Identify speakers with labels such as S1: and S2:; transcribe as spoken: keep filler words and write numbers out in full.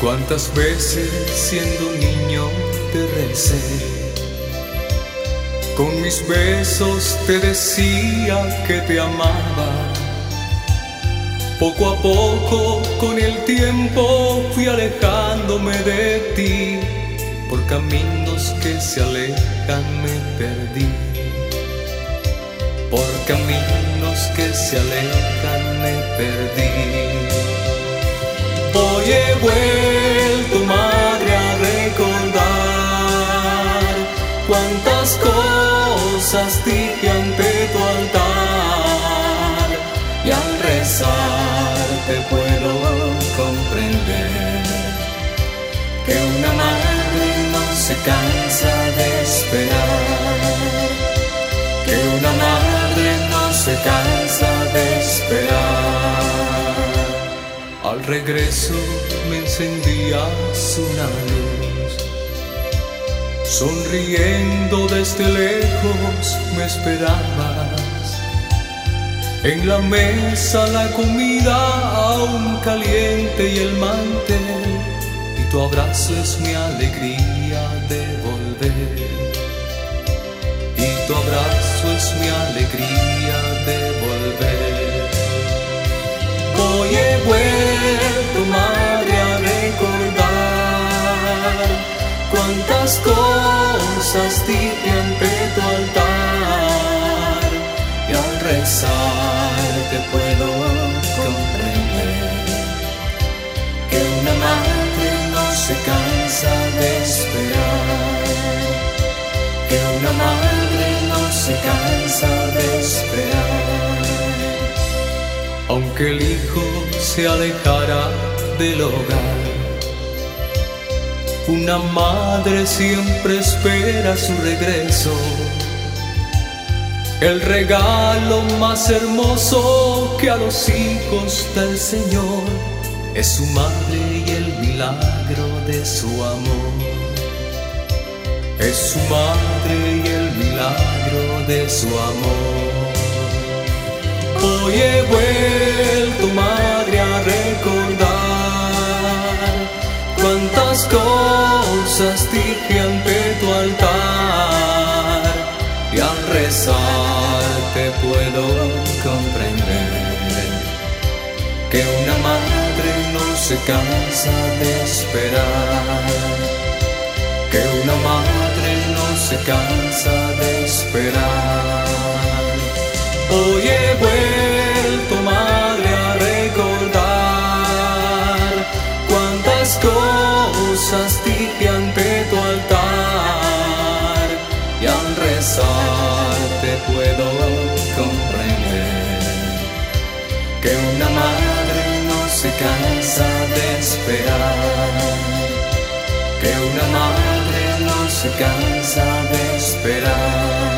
S1: Cuántas veces siendo un niño te recé, con mis besos te decía que te amaba. Poco a poco con el tiempo fui alejándome de ti, por caminos que se alejan me perdí, por caminos que se alejan me perdí. Hoy he vuelto, madre, a recordar cuántas cosas dije ante tu altar, y al rezar te puedo comprender que una madre no se cansa de esperar, que una madre no se cansa de esperar. Al regreso me encendías una luz, sonriendo desde lejos me esperabas. En la mesa la comida aún caliente y el mantel, y tu abrazo es mi alegría de volver, y tu abrazo es mi alegría de volver. Hoy he vuelto, madre, a recordar cuántas cosas dije ante tu altar, y al rezar te puedo comprender que una madre no se cansa de esperar, que una madre no se cansa de esperar. Aunque el hijo se alejará del hogar, una madre siempre espera su regreso. El regalo más hermoso que a los hijos da el Señor es su madre y el milagro de su amor. Es su madre y el milagro de su amor. Hoy he vuelto, madre, a recordar cuántas cosas dije ante tu altar, y al rezar te puedo comprender que una madre no se cansa de esperar, que una madre no se cansa de esperar. Hoy he vuelto, madre, a recordar cuántas cosas dije ante tu altar, y al rezar te puedo comprender que una madre no se cansa de esperar, que una madre no se cansa de esperar.